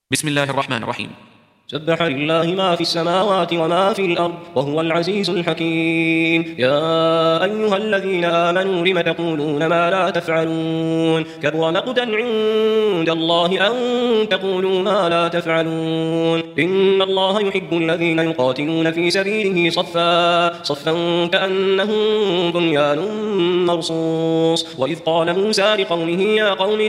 بسم الله الرحمن الرحيم. سبح لله ما في السماوات وما في الأرض وهو العزيز الحكيم. يا أيها الذين آمنوا لم تقولون ما لا تفعلون كبر مقتا عند الله أن تقولوا ما لا تفعلون. إن الله يحب الذين يقاتلون في سبيله صفا كأنهم بنيان مرصوص. وإذ قال موسى لقومه يا قوم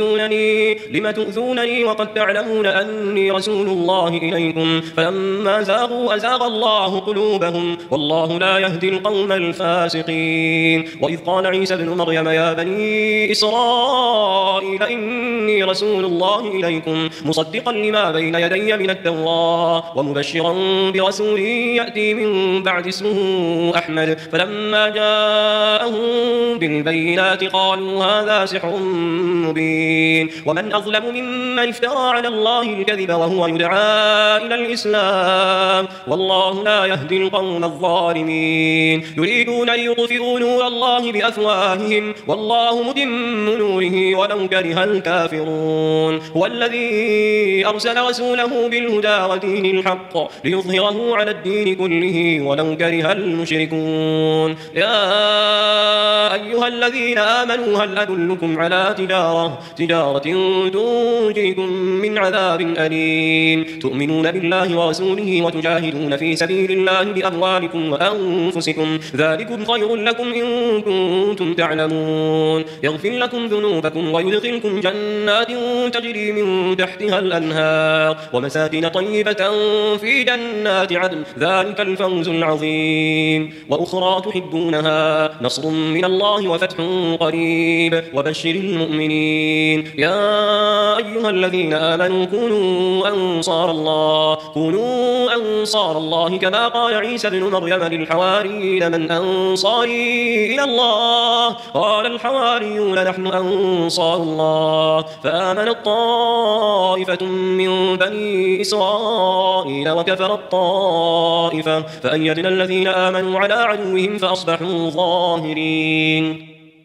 لم تؤذونني وقد تعلمون أني رسول الله إليكم فلما زاغوا أزاغ الله قلوبهم والله لا يهدي القوم الفاسقين. وإذ قال عيسى ابن مريم يا بني إسرائيل إني رسول الله إليكم مصدقا لما بين يدي من التوراة ومبشرا برسول يأتي من بعد اسمه أحمد. فلما جاءهم بالبينات قالوا هذا سحر مبين. ومن أظلم ممن افترى على الله الكذب وهو يدعى إلى الإسلام والله لا يهدي القوم الظالمين. يريدون أن يطفئوا نور الله بأفواههم والله متم نوره ولو كره الكافرون. هو الذي أرسل رسوله بالهدى ودين الحق ليظهره على الدين كله ولو كره المشركون. يا أيها الذين آمنوا هل أدلكم على تجارة تنجيكم من عذاب أليم تؤمنون بالله ورسوله وتجاهدون في سبيل الله بأموالكم وأنفسكم ذلكم خير لكم إن كنتم تعلمون. يغفر لكم ذنوبكم ويدخلكم جنات تجري من تحتها الأنهار ومساكن طيبة في جنات عدن ذلك الفوز العظيم. وأخرى تحبونها نصر من الله وفتح قريب وبشر المؤمنين. يا أيها الذين آمنوا كونوا أنصار الله كما قال عيسى ابن مريم للحواريين من أنصاري إلى الله قال الحواريون نحن أنصار الله. فآمنت طائفة من بني إسرائيل وكفرت طائفة فأيدنا الذين آمنوا على عدوهم فأصبحوا ظاهرين.